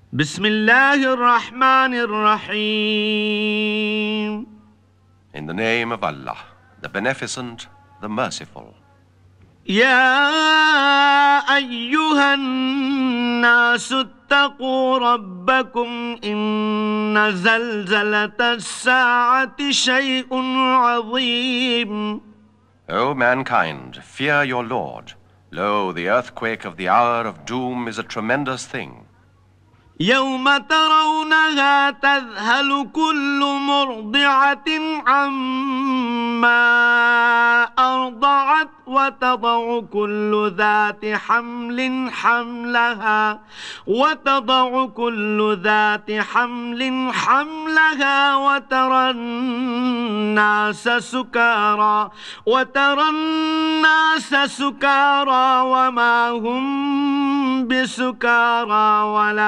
بسم الله الرحمن الرحيم. In the name of Allah, the Beneficent, the Merciful. يا أيها الناس اتقوا ربكم إن زلزلة الساعة شيء عظيم. O mankind, fear your Lord. Lo, the earthquake of the hour of doom is a tremendous thing. يوم ترونها تذهل كل مرضعة عما أرضعت وتضع كل ذات حمل حملها وترى الناس سكارى وما هم بسكارى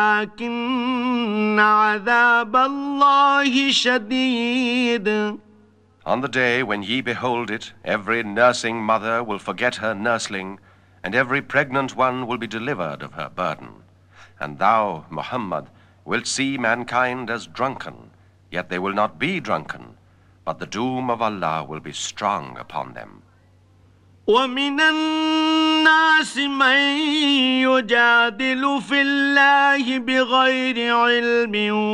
ولكن عذاب الله شديد. On the day when ye behold it, every nursing mother will forget her nursling, and every pregnant one will be delivered of her burden. And thou, Muhammad, wilt see mankind as drunken, yet they will not be drunken, but the doom of Allah will be strong upon them. ومن الناس من يجادل في الله بغير علم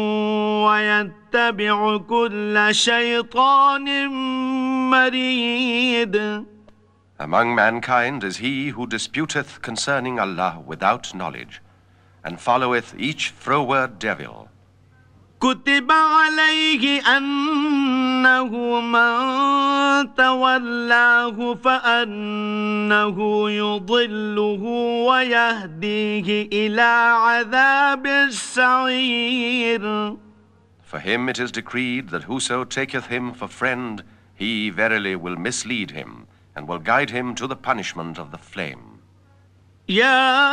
ويتبع كل شيطان مريد. Among mankind is he who disputeth concerning Allah without knowledge, and followeth each froward devil. كتب عليه أنه من تولاه فأنه يضله ويهديه إلى عذاب السعير. For him it is decreed that whoso taketh him for friend, he verily will mislead him, and will guide him to the punishment of the flame. يا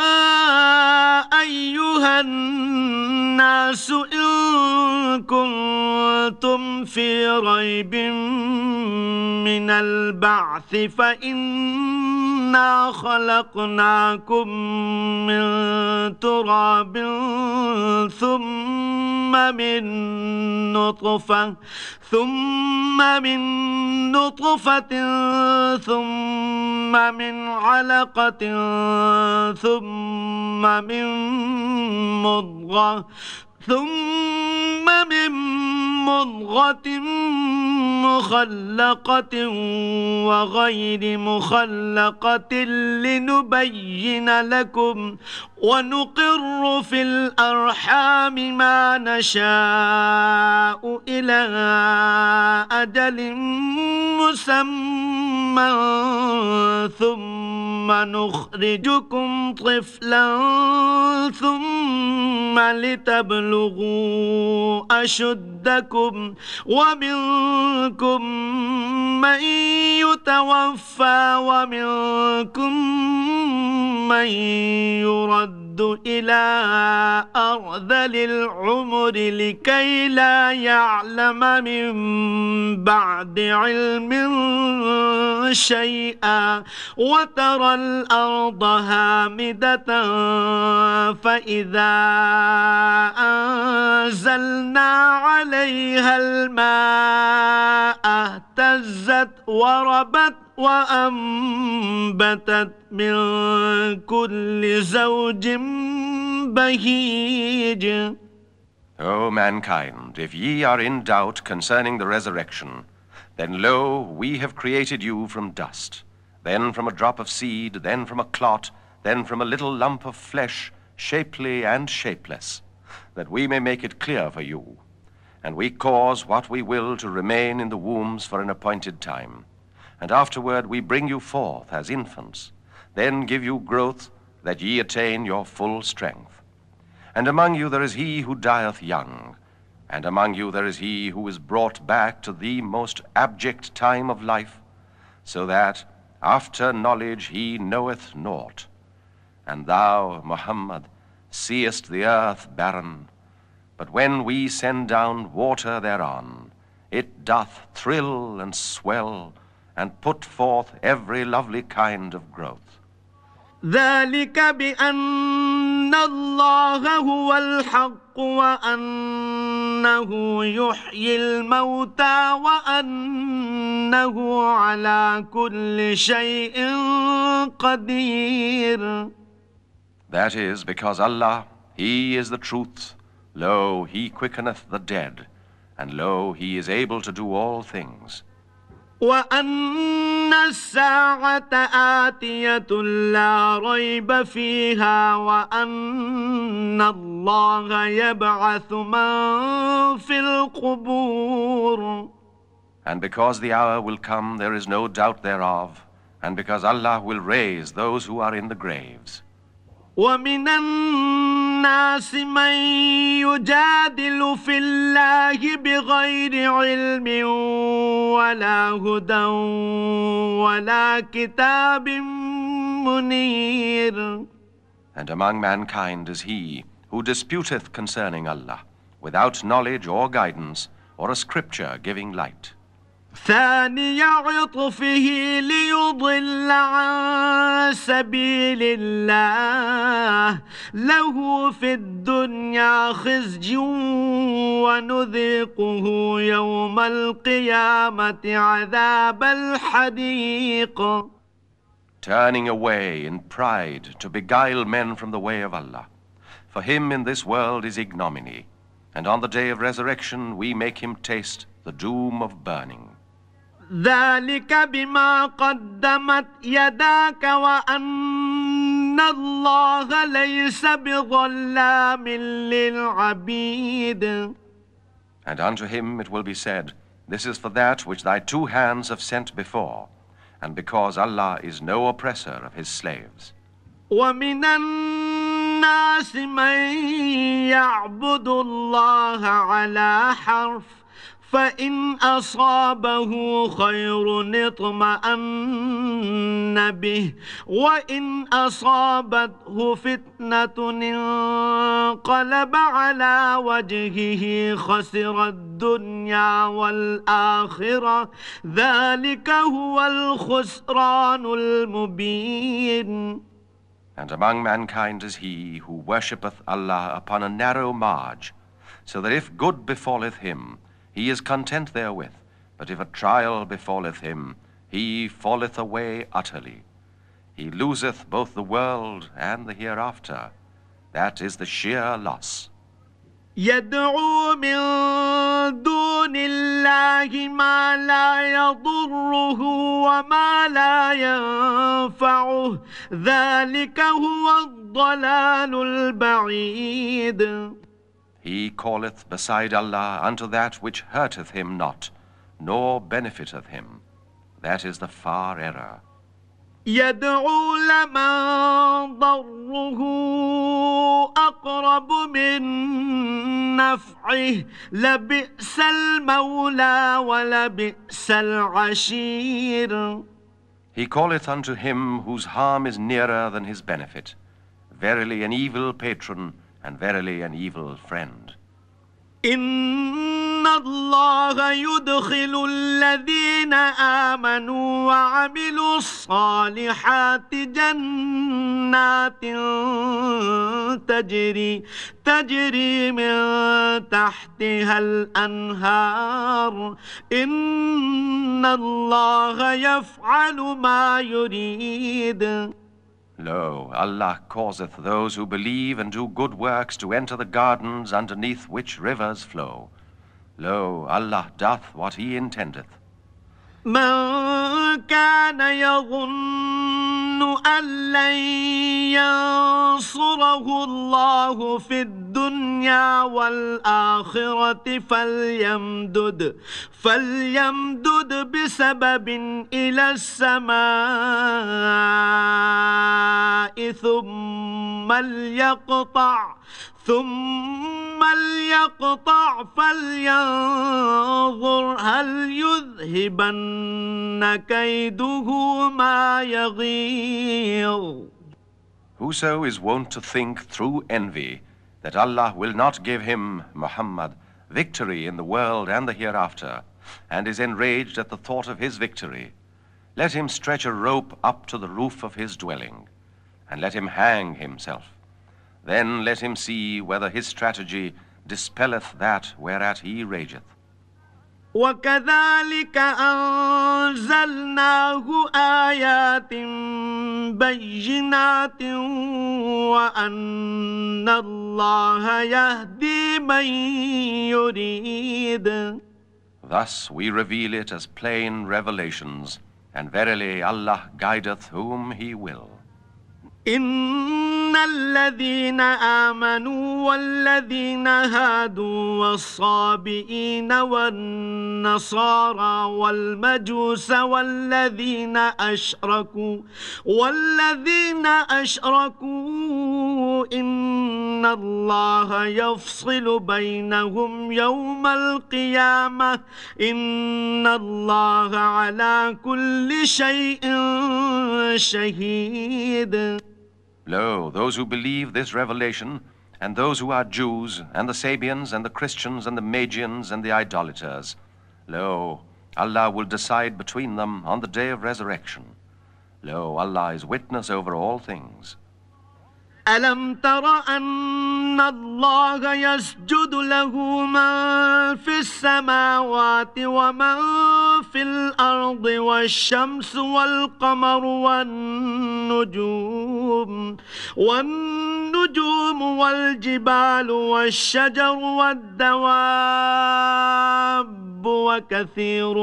أيها الناس إن كنتم في ريب من البعث فإنا خلقناكم من تراب ثم من نطفة ثم من علقة ثم من مضغة مخلقة وغير مخلقة لنبين لكم ونقر في الأرحام ما نشاء إلى أجل مسمى ثم نخرجكم طفلا ثم لتبلغوا أشدكم ومنكم من يتوفى ومنكم من يرد إلى أرذل العمر لكي لا يعلم من بعد علم شيئا وترى الأرض هامدة فإذا أنزلنا عليها الماء اهتزت وربت وأنبتت من كل زوج بهيج. O mankind, if ye are in doubt concerning the resurrection, then lo, we have created you from dust, then from a drop of seed, then from a clot, then from a little lump of flesh, shapely and shapeless, that we may make it clear for you. And we cause what we will to remain in the wombs for an appointed time. And afterward we bring you forth as infants, then give you growth, that ye attain your full strength. And among you there is he who dieth young, and among you there is he who is brought back to the most abject time of life, so that after knowledge he knoweth naught. And thou, Muhammad, seest the earth barren, but when we send down water thereon, it doth thrill and swell, and put forth every lovely kind of growth. ذلك بأن الله هو الحق وأنه يحيي الموتى وأنه على كل شيء قدير. That is because Allah, He is the truth. Lo, He quickeneth the dead, and lo, He is able to do all things. وأن الساعة آتية لا ريب فيها وأن الله يبعث من في القبور. And because the hour will come, there is no doubt thereof, and because Allah will raise those who are in the graves. ومن الناس من يجادل في الله بغير علم ولا هدى ولا كتاب منير. And among mankind is he who disputeth concerning Allah, without knowledge or guidance, or a scripture giving light. ثاني عطفه ليضل عن سبيل الله له في الدنيا خزي ونذيقه يوم القيامة عذاب الحريق. Turning away in pride to beguile men from the way of Allah. For him in this world is ignominy, and on the day of resurrection we make him taste the doom of burning. ذلك بما قدمت يداك وأن الله ليس بظلام للعبيد. And unto him it will be said, this is for that which thy two hands have sent before, and because Allah is no oppressor of his slaves. ومن الناس من يعبد الله على حرف فإن أصابه خير اطمأن به وإن أصابته فتنة انقلب على وجهه خسر الدنيا والآخرة ذلك هو الخسران المبين. And among mankind is he who worshippeth Allah upon a narrow marge, so that if good befalleth him, he is content therewith, but if a trial befalleth him, he falleth away utterly. He loseth both the world and the hereafter. That is the sheer loss. يدعو من دون الله ما لا يضره وما لا ينفعه ذلك هو الضلال البعيد. He calleth beside Allah unto that which hurteth him not, nor benefiteth him. That is the far error. يدعو لمن ضره أقرب من نفعه لبئس المولى ولبئس العشير. He calleth unto him whose harm is nearer than his benefit. Verily an evil patron, and verily an evil friend. إن الله يدخل الذين آمنوا وعملوا الصالحات جنات تجري من تحتها الأنهار إن الله يفعل ما يريد. Lo, Allah causeth those who believe and do good works to enter the gardens underneath which rivers flow. Lo, Allah doth what He intendeth. من كان يظن أن لن ينصره الله في الدنيا والآخرة فليمدد بسبب إلى السماء ثم ليقطع فلينظر هل يذهبن كيده ما يغيظ. Whoso is wont to think through envy that Allah will not give him, Muhammad, victory in the world and the hereafter, and is enraged at the thought of his victory, let him stretch a rope up to the roof of his dwelling, and let him hang himself. Then let him see whether his strategy dispelleth that whereat he rageth. وكذلك أنزلناه آيات بينات وأن الله يهدي من يريد. Thus we reveal it as plain revelations, and verily Allah guideth whom He will. إن الذين آمنوا والذين هادوا والصابئين والنصارى والمجوس والذين أشركوا إن الله يفصل بينهم يوم القيامة إن الله على كل شيء شهيد. Lo, those who believe this revelation, and those who are Jews, and the Sabians, and the Christians, and the Magians, and the idolaters, lo, Allah will decide between them on the day of resurrection. Lo, Allah is witness over all things. ألم تر أن الله يسجد له من في السماوات ومن في الأرض والشمس والقمر والنجوم والجبال والشجر والدواب وكثير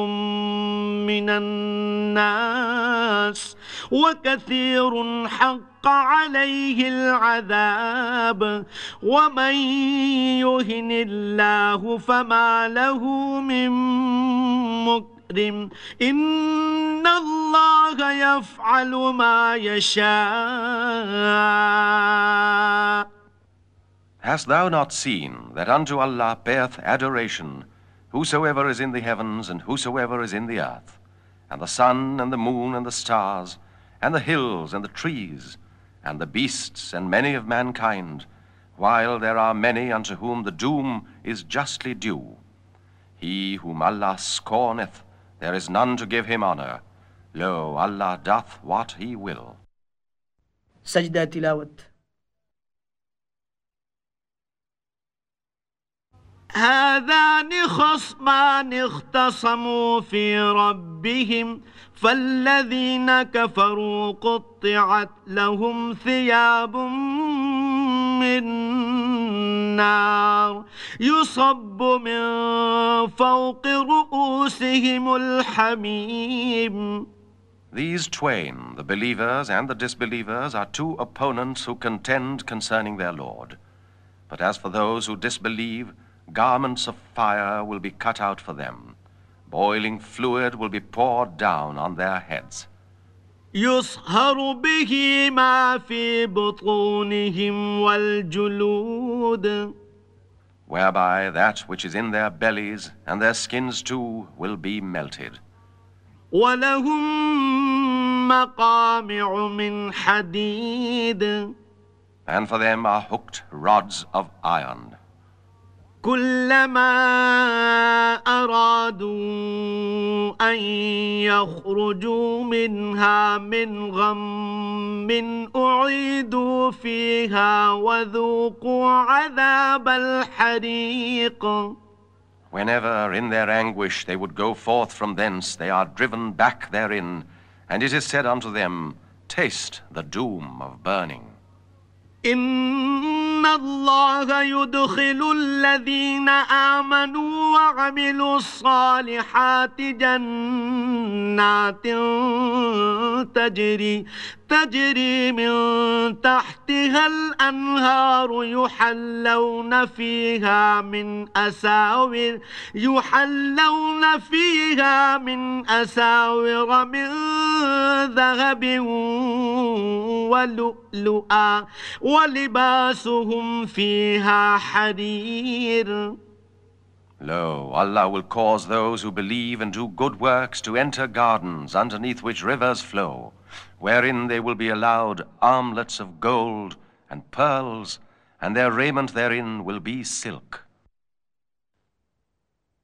حق عليه العذاب ومن يهن الله فما له من مكرم إن الله يفعل ما يشاء. Hast thou not seen that unto Allah beareth adoration whosoever is in the heavens and whosoever is in the earth, and the sun and the moon and the stars, and the hills and the trees, and the beasts and many of mankind, while there are many unto whom the doom is justly due. He whom Allah scorneth, there is none to give him honor. Lo, Allah doth what he will. سجدة تلاوة. هذان خصمان اختصموا في ربهم فالذين كفروا قطعت لهم ثياب من نار يصب من فوق رؤوسهم الحميم. These twain, the believers and the disbelievers, are two opponents who contend concerning their Lord. But as for those who disbelieve, garments of fire will be cut out for them. Boiling fluid will be poured down on their heads. يصهر به ما في بطونهم والجلود. Whereby that which is in their bellies and their skins too will be melted. ولهم مقامع من حديد. And for them are hooked rods of iron. كلما أرادوا أن يخرجوا منها من غم أعيدوا فيها وذوقوا عذاب الحريق. Whenever in their anguish they would go forth from thence, they are driven back therein, and it is said unto them, taste the doom of burning. إن الله يدخل الذين آمنوا وعملوا الصالحات جنات تجري من تحتها الأنهار يحلون فيها من أساور من ذهب ولؤلؤا ولباسهم فيها حرير. Lo, Allah will cause those who believe and do good works to enter gardens underneath which rivers flow, wherein they will be allowed armlets of gold and pearls, and their raiment therein will be silk.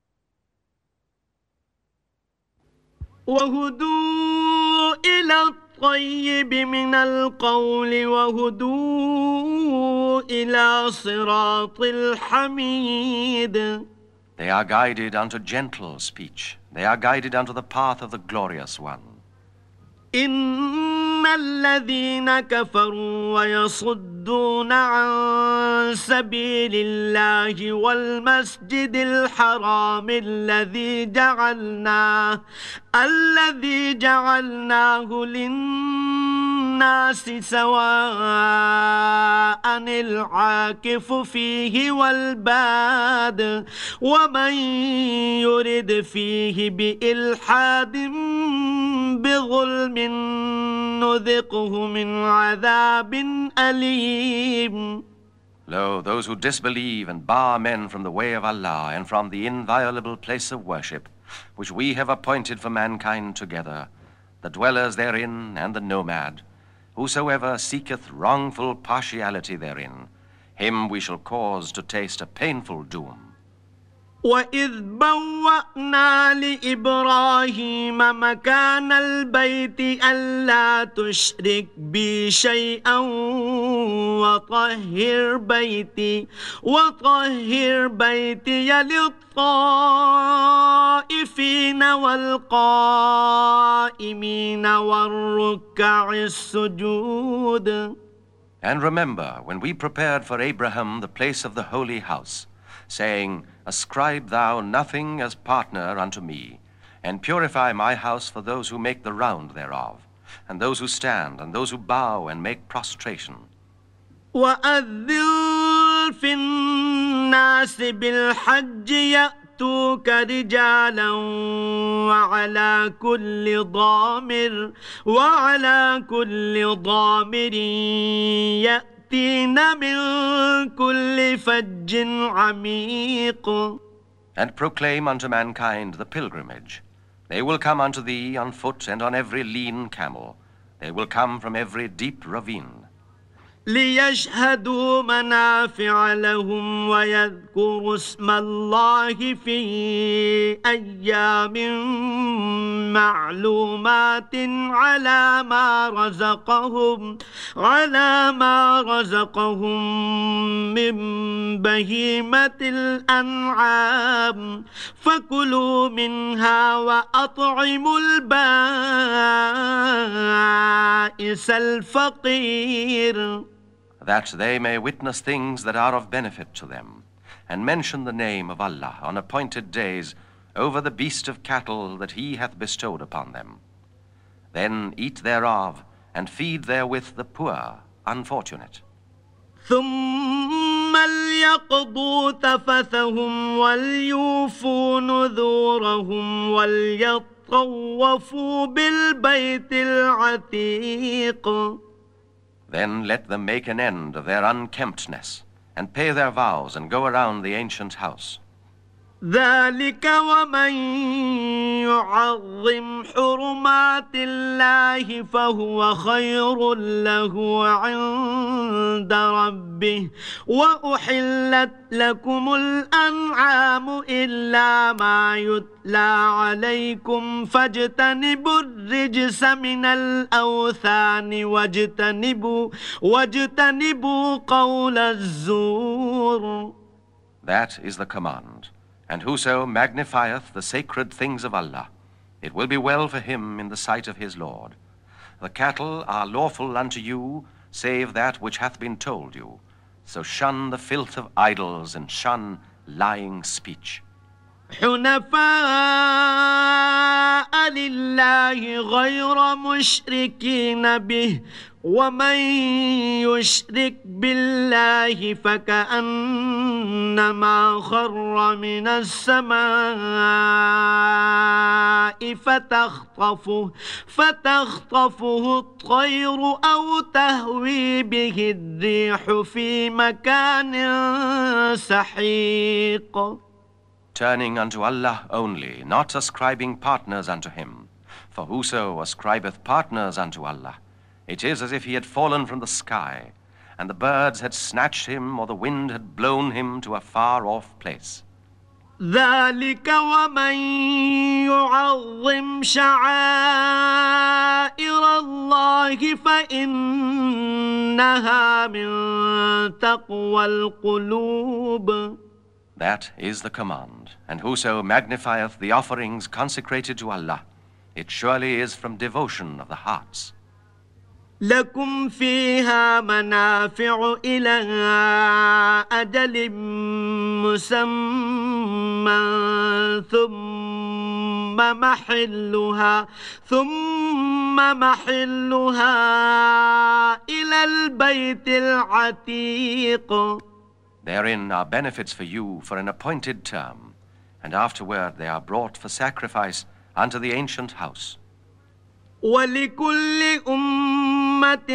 وهدوا إلى الطيب من القول وهدوا إلى صراط الحميد. They are guided unto gentle speech. They are guided unto the path of the glorious one. إن الذين كفروا ويصدون عن سبيل الله والمسجد الحرام الذي جعلناه للناس سواء العاكف فيه والباد ومن يرد فيه بإلحاد بظلم نذقه من عذاب أليم. Lo, those who disbelieve and bar men from the way of Allah and from the inviolable place of worship, which we have appointed for mankind together, the dwellers therein and the nomad, whosoever seeketh wrongful partiality therein, him we shall cause to taste a painful doom. وإذ بوأنا لإبراهيم مكان البيت ألا تشرك بي شيئا وطهر بيتي للطائفين والقائمين والركع السجود. And remember, when we prepared for Abraham the place of the holy house, saying, Ascribe thou nothing as partner unto me, and purify my house for those who make the round thereof, and those who stand, and those who bow and make prostration. وأذن في الناس بالحج يأتوك رجالا وعلى كل ضامر يأتين من كل فج عميق. And proclaim unto mankind the pilgrimage. They will come unto thee on foot and on every lean camel. They will come from every deep ravine. ليشهدوا منافع لهم ويذكروا اسم الله في أيام معلومات على ما رزقهم من بهيمة الأنعام فكلوا منها وأطعموا البائس الفقير. That they may witness things that are of benefit to them, and mention the name of Allah on appointed days over the beast of cattle that He hath bestowed upon them. Then eat thereof, and feed therewith the poor, unfortunate. ثم ليقضوا تفثهم وليوفوا نذورهم وليطوفوا بالبيت العتيق. Then let them make an end of their unkemptness, and pay their vows, and go around the ancient house. ذلك ومن يعظم حرمات الله فهو خير له عند ربه وأحلت لكم الأنعام إلا ما يتلى عليكم فاجتنبوا الرجس من الأوثان واجتنبوا قول الزور. That is the command. And whoso magnifieth the sacred things of Allah, it will be well for him in the sight of his Lord. The cattle are lawful unto you, save that which hath been told you. So shun the filth of idols and shun lying speech. حنفاء لله غير مشركين به ومن يشرك بالله فكأنما خر من السماء فتخطفه الطير أو تهوي به الريح في مكان سحيق. Turning unto Allah only, not ascribing partners unto Him. For whoso ascribeth partners unto Allah, it is as if he had fallen from the sky, and the birds had snatched him, or the wind had blown him to a far-off place. ذلك ومن يعظم شعائر الله فإنها من تقوى القلوب. That is the command, and whoso magnifieth the offerings consecrated to Allah, it surely is from devotion of the hearts. لكم فيها منافع إلى أجل مسمى ثم محلها إلى البيت العتيق. Therein are benefits for you for an appointed term, and afterward they are brought for sacrifice unto the ancient house. ولكل أمة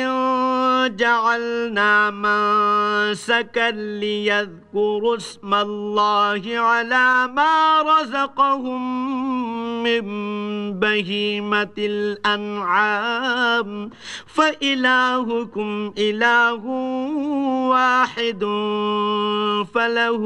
جعلنا منسكا ليذكروا اسم الله على ما رزقهم من بهيمة الأنعام فإلهكم إله واحد فله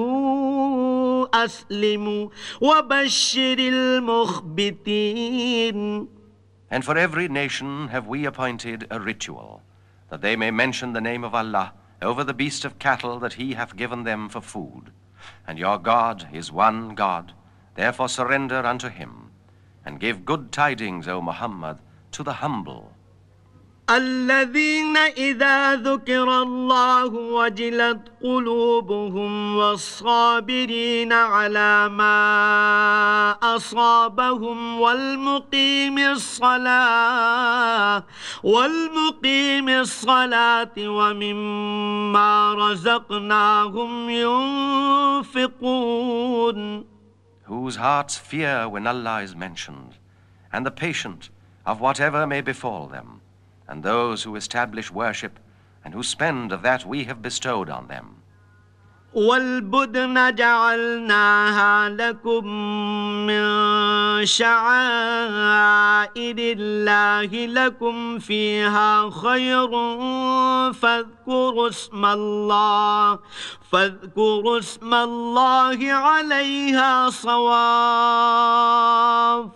أسلموا وبشر المخبتين. And for every nation have we appointed a ritual, that they may mention the name of Allah over the beast of cattle that He hath given them for food. And your God is one God, therefore surrender unto Him, and give good tidings, O Muhammad, to the humble. الذين إذا ذكر الله وجلت قلوبهم والصابرين على ما أصابهم والمقيم الصلاة ومما رزقناهم ينفقون. Whose hearts fear when Allah is mentioned, and the patient of whatever may befall them, and those who establish worship and who spend of that we have bestowed on them. والبدن جعلناها لكم من شعائر الله لكم فيها خير فاذكروا اسم الله عليها صواف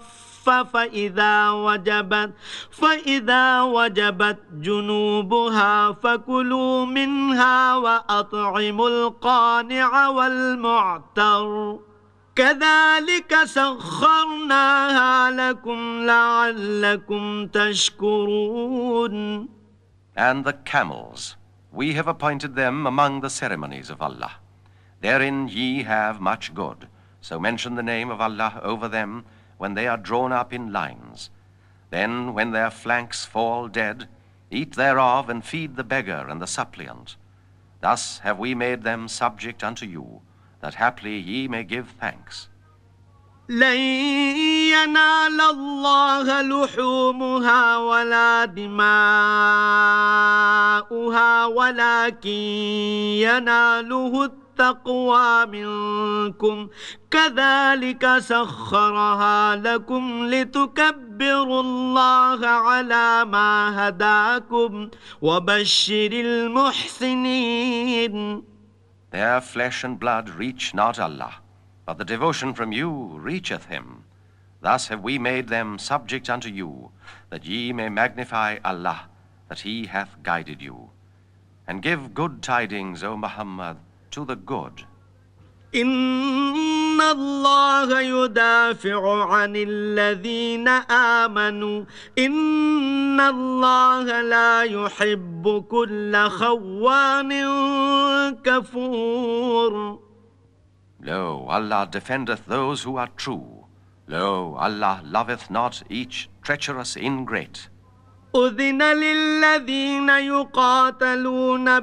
فإذا وجبت جنوبها فكلوا منها وأطعموا القانع والمعتر كذلك سخرناها لكم لعلكم تشكرون. And the camels, we have appointed them among the ceremonies of Allah. Therein ye have much good, so mention the name of Allah over them when they are drawn up in lines. Then, when their flanks fall dead, eat thereof and feed the beggar and the suppliant. Thus have we made them subject unto you, that haply ye may give thanks. لن ينال الله لحومها ولا دماؤها ولكن يناله التقوى منكم كذلك سخرها لكم لتكبروا الله على ما هداكم وبشر المحسنين. Their flesh and blood reach not Allah, but the devotion from you reacheth Him. Thus have we made them subject unto you, that ye may magnify Allah, that He hath guided you. And give good tidings, O Muhammad, to the good. إن الله يدافع عن الذين آمنوا إن الله لا يحب كل خوان كفور. Lo, Allah defendeth those who are true. Lo, Allah loveth not each treacherous ingrate. أذن للذين يقاتلون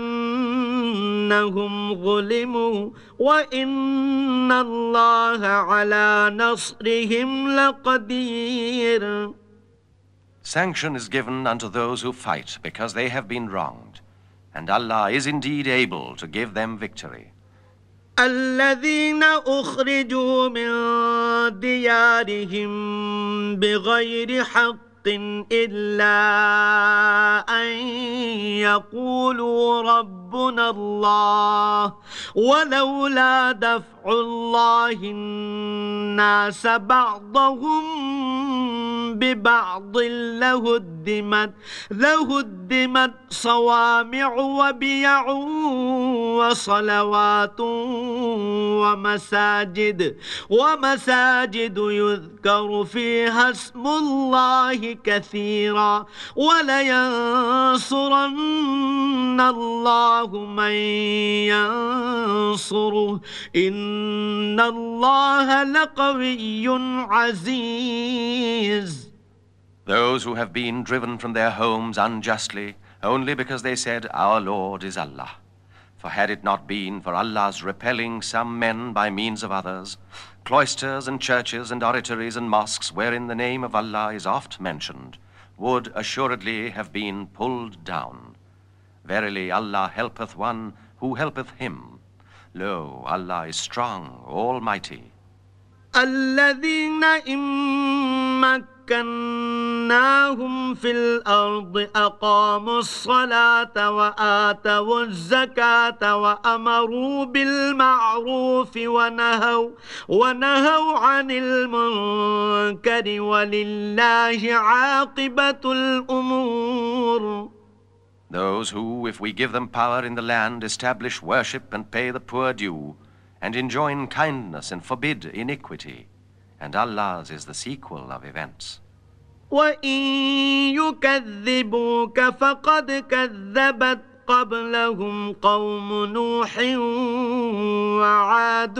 بأنهم ظلموا وإن الله على نصرهم لقدير. Sanction is given unto those who fight because they have been wronged, and Allah is indeed able to give them victory. الذين أخرجوا من ديارهم بغير حق إلا أن يقولوا ربنا الله ولولا دفع الله الناس بعضهم ببعض لهدمت صوامع وبيع وصلوات ومساجد يذكر فيها اسم الله كثيرا ولينصرن الله من ينصره إن الله لقوي عزيز. Those who have been driven from their homes unjustly only because they said, "Our Lord is Allah." For had it not been for Allah's repelling some men by means of others, cloisters and churches and oratories and mosques wherein the name of Allah is oft mentioned would assuredly have been pulled down. Verily Allah helpeth one who helpeth him. Lo, Allah is strong, almighty. الذين إن مكناهم في الأرض أقاموا الصلاة وآتوا الزكاة وأمروا بالمعروف ونهوا عن المنكر ولله عاقبة الأمور. Those who, if we give them power in the land, establish worship and pay the poor due, and enjoin kindness and forbid iniquity, and Allah's is the sequel of events. وَإِن يُكَذِّبُوكَ فَقَدْ كَذَّبَتْ قَبْلَهُمْ قَوْمُ نُوحٍ وَعَادٌ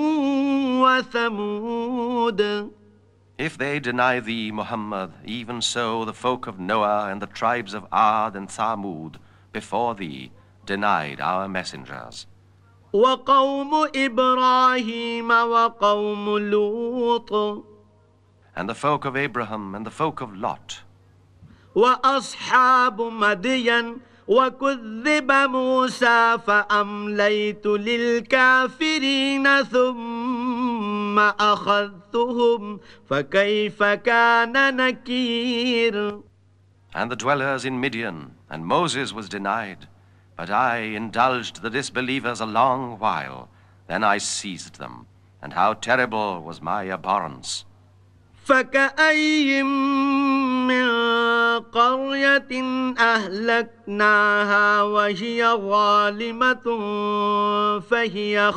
وَثَمُودَ. If they deny thee, Muhammad, even so the folk of Noah and the tribes of Ad and Thamud before thee denied our messengers. وَقَوْمُ إِبْرَاهِيمَ وَقَوْمُ لُوطٍ. And the folk of Abraham and the folk of Lot. وَأَصْحَابُ مَدْيَنَ وَكُذِّبَ مُوسَى فَأَمْلَيْتُ لِلْكَافِرِينَ ثُمَّ أَخَذْتُهُمْ فَكَيْفَ كَانَ نَكِيرٌ. And the dwellers in Midian, and Moses was denied, but I indulged the disbelievers a long while, then I seized them, and how terrible was my abhorrence. فَكَأَيٍّ مِّن قَرْيَةٍ أَهْلَكْنَاهَا وَهِيَ ظَالِمَةٌ فَهِيَ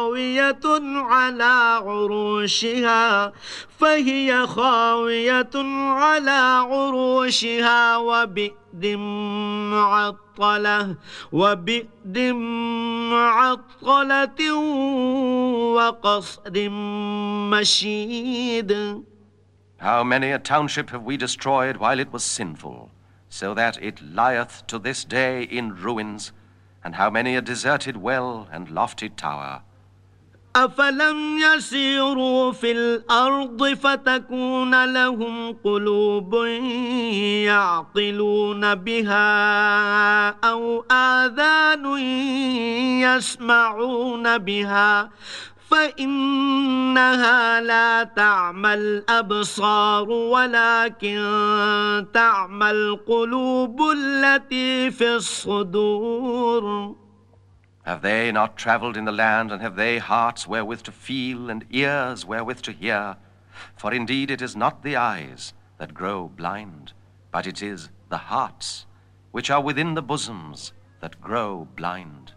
خَاوِيَةٌ عَلَى عُرُوشِهَا وَبِئْرٍ مُّعَطَّلَةٍ وَقَصْرٍ مَّشِيدٍ. How many a township have we destroyed while it was sinful, so that it lieth to this day in ruins, and how many a deserted well and lofty tower. أفلم يسيروا في الأرض فتكون لهم قلوب يعقلون بها أو آذان يسمعون بها فإنها لا تعمى الأبصار ولكن تعمى القلوب التي في الصدور. Have they not traveled in the land, and have they hearts wherewith to feel, and ears wherewith to hear? For indeed it is not the eyes that grow blind, but it is the hearts which are within the bosoms that grow blind.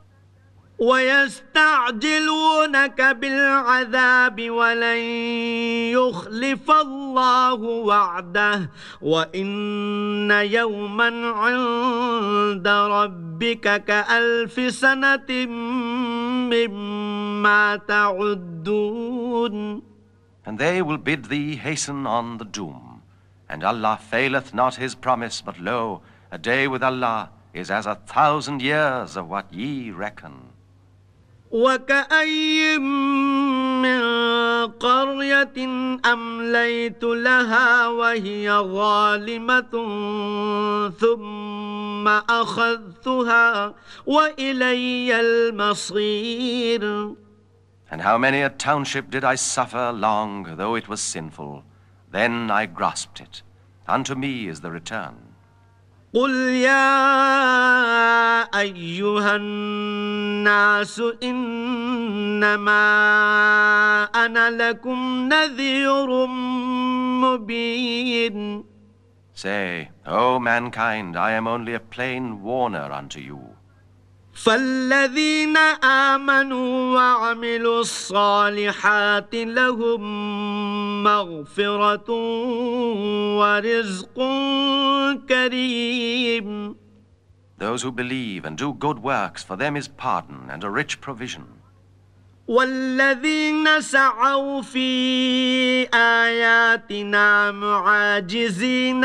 وَيَسْتَعْجِلُونَكَ بِالْعَذَابِ وَلَنْ يُخْلِفَ اللَّهُ وَعْدَهُ وَإِنَّ يَوْمًا عِندَ رَبِّكَ كَأَلْفِ سَنَةٍ مِّمَّا تَعُدُّونَ. And they will bid thee hasten on the doom. And Allah faileth not his promise, but lo, a day with Allah is as 1,000 years of what ye reckon. وَكَأَيٍّ مِّن قَرْيَةٍ أَمْلَيْتُ لَهَا وَهِيَ ظَالِمَةٌ ثُمَّ أَخَذْتُهَا وَإِلَيَّ الْمَصِيرُ. And how many a township did I suffer long, though it was sinful? Then I grasped it. Unto me is the return. قل يا أيها الناس إنما أنا لكم نذير مبين. Say, O mankind, I am only a plain warner unto you. فالذين آمنوا وعملوا الصالحات لهم مغفرة ورزق كريم. Those who believe and do good works, for them is pardon and a rich provision. والذين سعوا في آياتنا معاجزين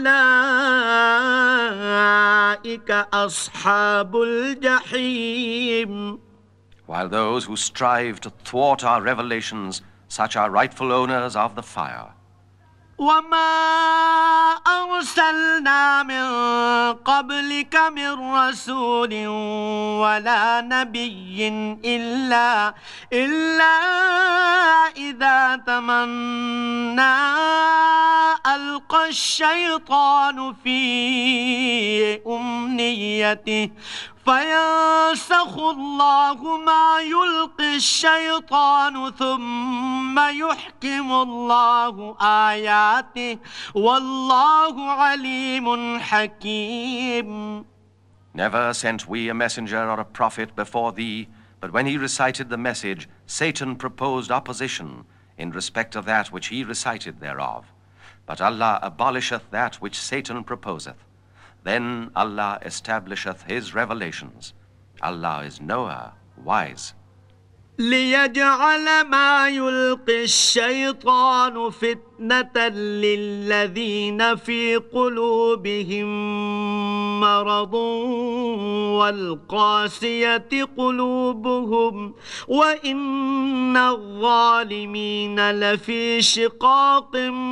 أولئك أصحاب الجحيم. While those who strive to thwart our revelations, such are rightful owners of the fire. وما أرسلنا من قبلك من رسول ولا نبي إلا إذا تمنى ألقى الشيطان في أمنيته فينسخ الله ما يلقي الشيطان ثم يحكم الله آياته والله عليم حكيم. Never sent we a messenger or a prophet before thee, but when he recited the message, Satan proposed opposition in respect of that which he recited thereof. But Allah abolisheth that which Satan proposeth. Then Allah establisheth his revelations. Allah is knower, wise. ليجعل ما يلقي الشيطان فتنة للذين في قلوبهم مرض والقاسية قلوبهم وإن الظالمين لفي شقاق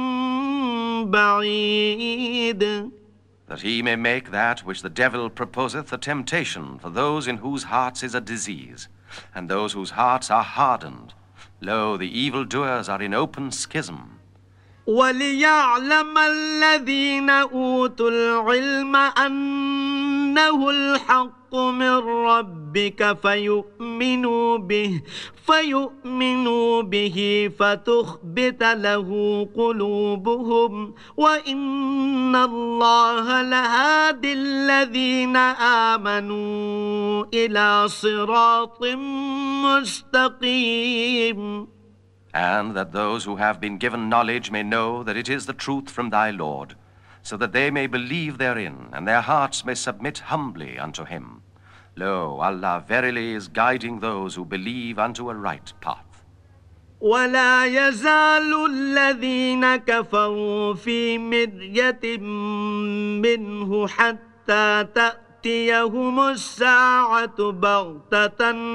بعيد. That he may make that which the devil proposeth a temptation for those in whose hearts is a disease, and those whose hearts are hardened. Lo, the evildoers are in open schism. وليعلم الذين أوتوا العلم أنه الحق من ربك فيؤمنوا به فتخبت له قلوبهم وإن الله لهادي الذين آمنوا إلى صراط مستقيم. And that those who have been given knowledge may know that it is the truth from thy Lord, so that they may believe therein, and their hearts may submit humbly unto him. Lo, Allah verily is guiding those who believe unto a right path. ولا يزال الذين كفروا في مرية منه حتى تأتيهم الساعة بغتة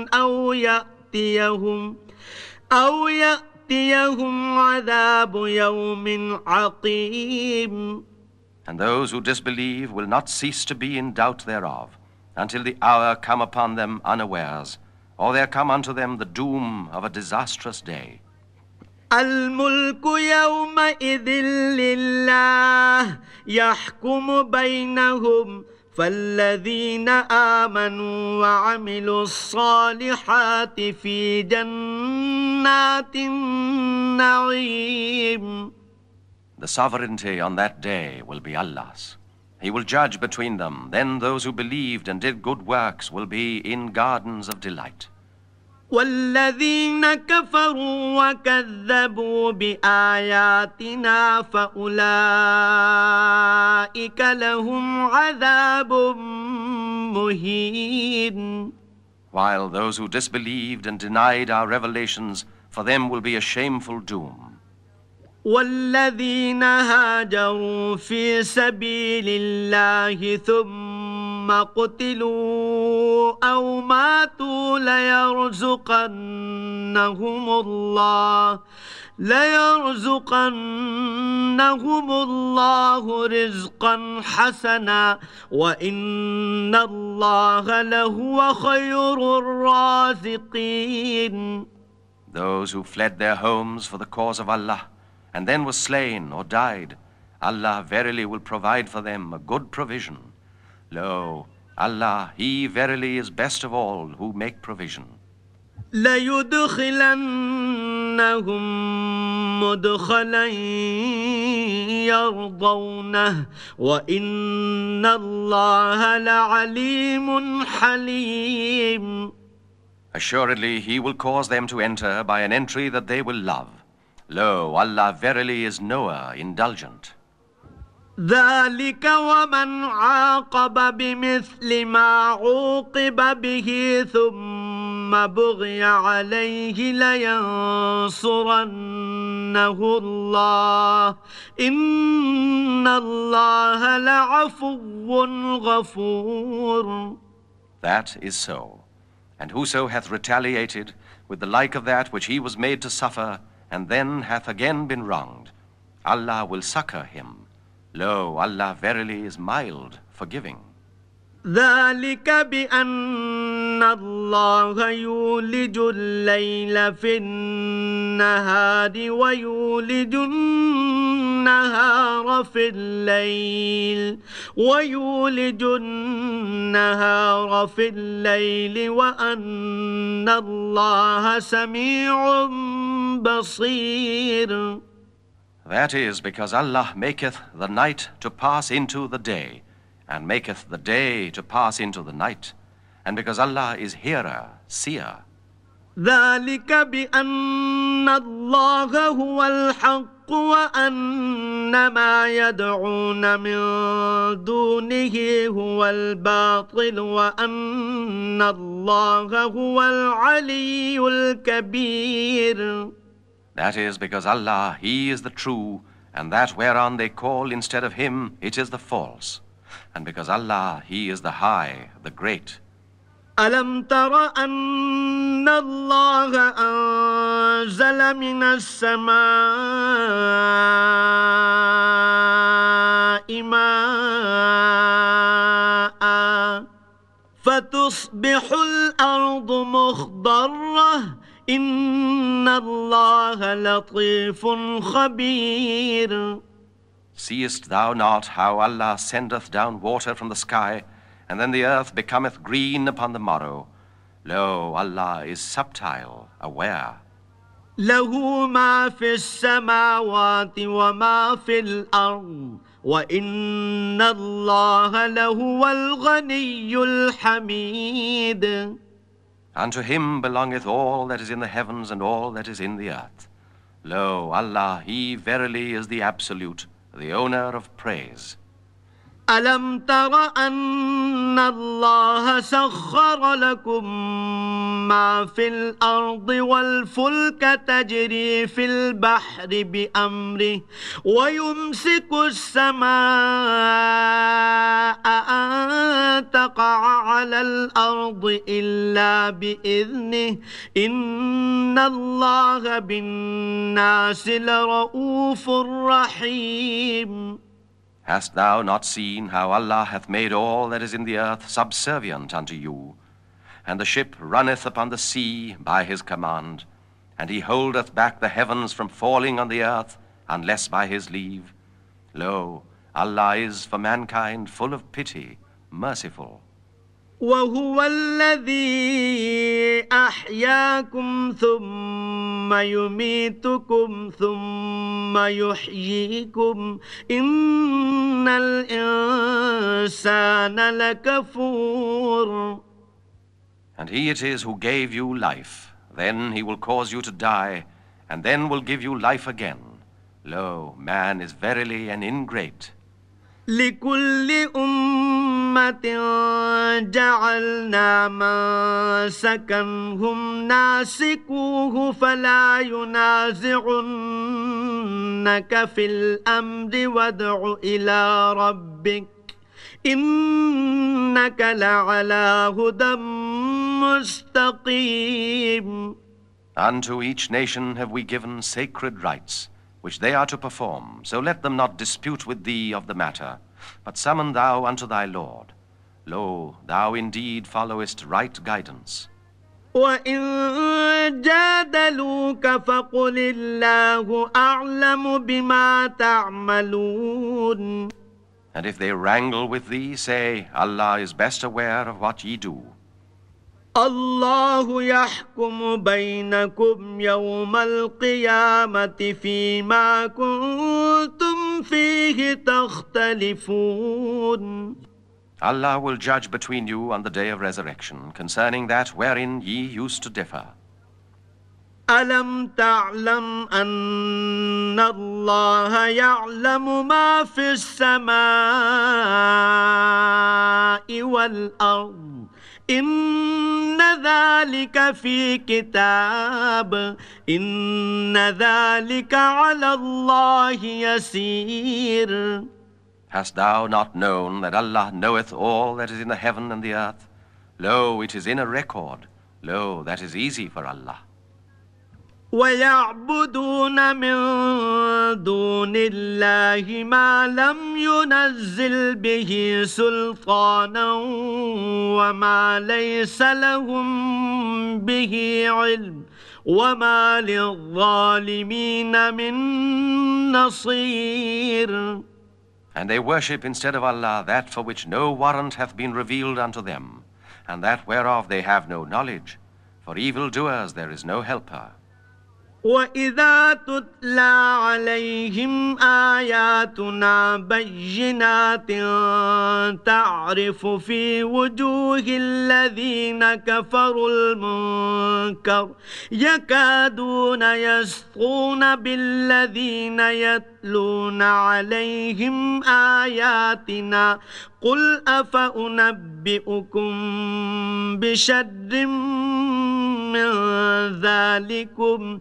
أو يأتيهم عذاب يوم عقيم. And those who disbelieve will not cease to be in doubt thereof, until the hour come upon them unawares, or there come unto them the doom of a disastrous day. الملك يومئذ لله يحكم بينهم فالذين آمنوا وعملوا الصالحات في جنات النعيم. The sovereignty on that day will be Allah's. He will judge between them. Then those who believed and did good works will be in gardens of delight. والذين كفروا وكذبوا بآياتنا فأولئك لهم عذاب مهين. While those who disbelieved and denied our revelations, for them will be a shameful doom. والذين هاجروا في سبيل الله ثم قتلوا أو ماتوا ليرزقنهم الله رزقا حسنا وإن الله لهو خير الرازقين. Those who fled their homes for the cause of Allah and then were slain or died, Allah verily will provide for them a good provision. Lo, Allah, He verily is best of all who make provision. ليدخلنهم مدخلا يرضونه وإن الله لعليم حليم. Assuredly, He will cause them to enter by an entry that they will love. Lo, Allah verily is knower, indulgent. ذلك ومن عاقب بمثل ما عوقب به ثم بغي عليه لينصرنه الله إن الله لعفو غفور. That is so. And whoso hath retaliated with the like of that which he was made to suffer, and then hath again been wronged, Allah will succor him. Lo, Allah verily is mild, forgiving. ذلك بأن الله يولج الليل في النهار ويولج النهار في الليل وأن الله سميع بصير. That is because Allah maketh the night to pass into the day, and maketh the day to pass into the night, and because Allah is hearer, seer. ذلك بأن الله هو الحق وأن ما يدعون من دونه هو الباطل وأن الله هو العلي الكبير. That is because Allah, He is the true, and that whereon they call instead of Him, it is the false. And because Allah, He is the high, the great. ألم تر أن الله أنزل من السماء ماء فتصبح الأرض مخضرة إن الله لطيف خبير. Seest thou not how Allah sendeth down water from the sky, and then the earth becometh green upon the morrow? Lo, Allah is subtile, aware. له ما في السماوات وما في الأرض وإن الله لهو الغني الحميد. Unto Him belongeth all that is in the heavens and all that is in the earth. Lo, Allah, He verily is the absolute, the owner of praise. ألم تر أن الله سخر لكم ما في الأرض والفلك تجري في البحر بأمره ويمسك السماء أن تقع على الأرض إلا بإذنه إن الله بالناس لرؤوف رحيم. Hast thou not seen how Allah hath made all that is in the earth subservient unto you? And the ship runneth upon the sea by His command, and He holdeth back the heavens from falling on the earth, unless by His leave. Lo, Allah is for mankind full of pity, merciful. وهو الذي أحياكم ثم يميتكم ثم يحييكم إن الإنسان لكفور. And He it is who gave you life, then He will cause you to die, and then will give you life again. Lo, man is verily an ingrate. لكل أمة جعلنا منسكا هم ناسكوه فلا ينازعنك في الأمر وادع إلى ربك إنك لعلى هدى مستقيم. Unto each nation have we given sacred rites, which they are to perform, so let them not dispute with thee of the matter, but summon thou unto thy Lord. Lo, thou indeed followest right guidance. وإن جادلوك فقل الله أعلم بما تعملون. And if they wrangle with thee, say, Allah is best aware of what ye do. الله يحكم بينكم يوم القيامة فيما كنتم فيه تختلفون. Allah will judge between you on the day of resurrection concerning that wherein ye used to differ. ألم تعلم أن الله يعلم ما في السماء والأرض إن ذلك في كتاب إن ذلك على الله يسير. Hast thou not known that Allah knoweth all that is in the heaven and the earth? Lo, it is in a record. Lo, that is easy for Allah. ويعبدون من دون الله ما لم ينزل به سلطانا وما ليس لهم به علم وما للظالمين من نصير. And they worship instead of Allah that for which no warrant hath been revealed unto them, and that whereof they have no knowledge. For evildoers there is no helper. وإذا تتلى عليهم آياتنا بينات تعرف في وجوه الذين كفروا المنكر يكادون يسطون بالذين يتلون عليهم آياتنا قل أفأنبئكم بشر من ذلكم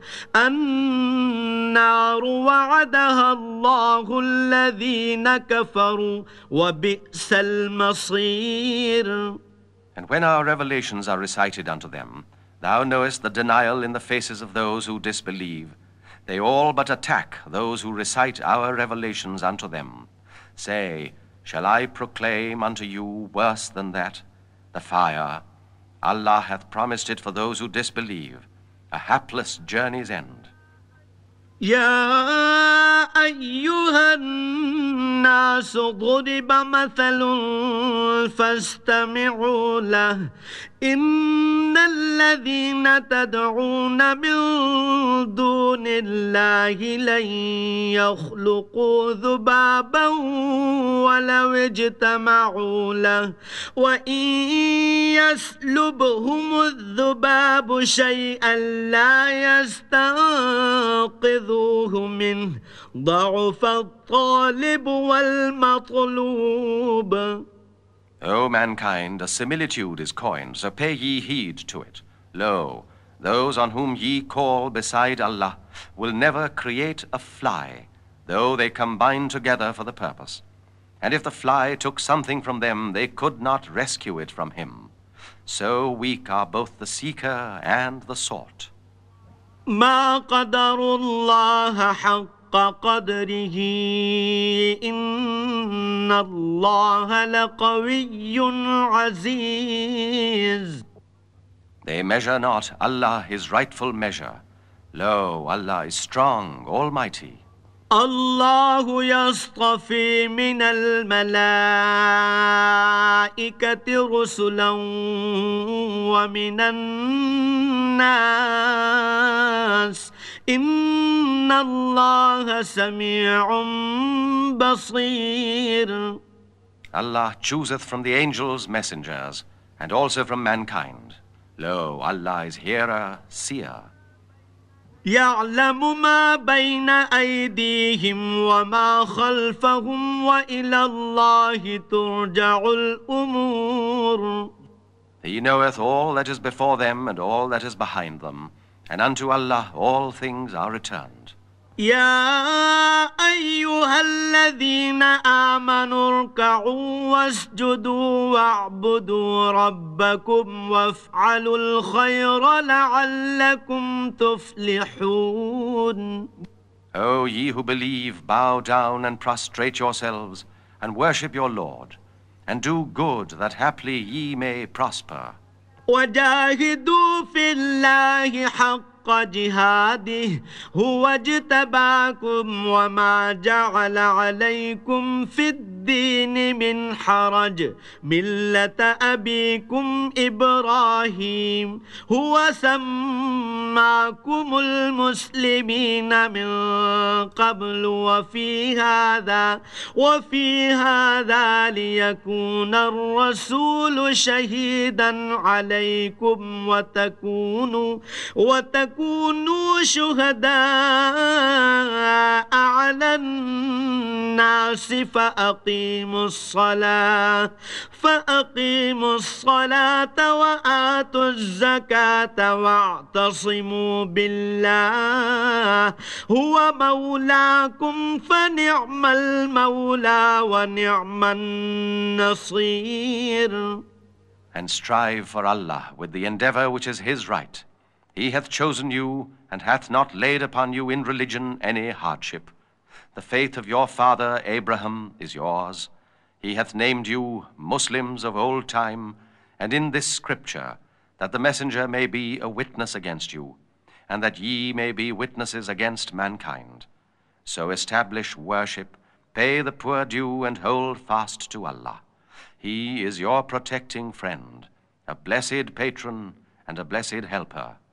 النار وعدها الله الذين كفروا وبئس المصير. And when our revelations are recited unto them, thou knowest the denial in the faces of those who disbelieve. They all but attack those who recite our revelations unto them. Say, shall I proclaim unto you worse than that? The fire. Allah hath promised it for those who disbelieve, a hapless journey's end. يا أيها الناس ضرب مثل فاستمعوا له إن الذين تدعون من دون الله لن يخلقوا ذبابا ولو اجتمعوا له وإن يسلبهم الذباب شيئا لا يستنقذوه منه ضعف الطالب والمطلوب. O mankind, a similitude is coined, so pay ye heed to it. Lo, those on whom ye call beside Allah will never create a fly, though they combine together for the purpose. And if the fly took something from them, they could not rescue it from him. So weak are both the seeker and the sought. ما قدر الله حق قدره إن الله لقوي عزيز. They measure not Allah his rightful measure. Lo, Allah is strong, almighty. الله يصطفي من الملائكة رسلا ومن الناس إن الله سميع بصير. Allah chooseth from the angels messengers, and also from mankind. Lo, Allah is hearer, seer. يعلم ما بين أيديهم وما خلفهم وإلى الله ترجع الأمور. He knoweth all that is before them and all that is behind them, and unto Allah all things are returned. يا أيها الذين آمنوا اركعوا واسجدوا واعبدوا ربكم وافعلوا الخير لعلكم تفلحون. O ye who believe, bow down and prostrate yourselves, and worship your Lord, and do good that haply ye may prosper. وجاهدوا في الله حق جهاده هو اجتباكم وما جعل عليكم في الدين الدين من حرج ملة أبيكم إبراهيم هو سماكم المسلمين من قبل وفي هذا ليكون الرسول شهيدا عليكم وتكونوا شهداء على الناس فأقيموا الصلاة وآتوا الزكاة واعتصموا بالله هو مولاكم فنعم المولى ونعم النصير. And strive for Allah with the endeavor which is His right. He hath chosen you, and hath not laid upon you in religion any hardship. The faith of your father Abraham is yours. He hath named you Muslims of old time, and in this scripture, that the messenger may be a witness against you, and that ye may be witnesses against mankind. So establish worship, pay the poor due, and hold fast to Allah. He is your protecting friend, a blessed patron and a blessed helper.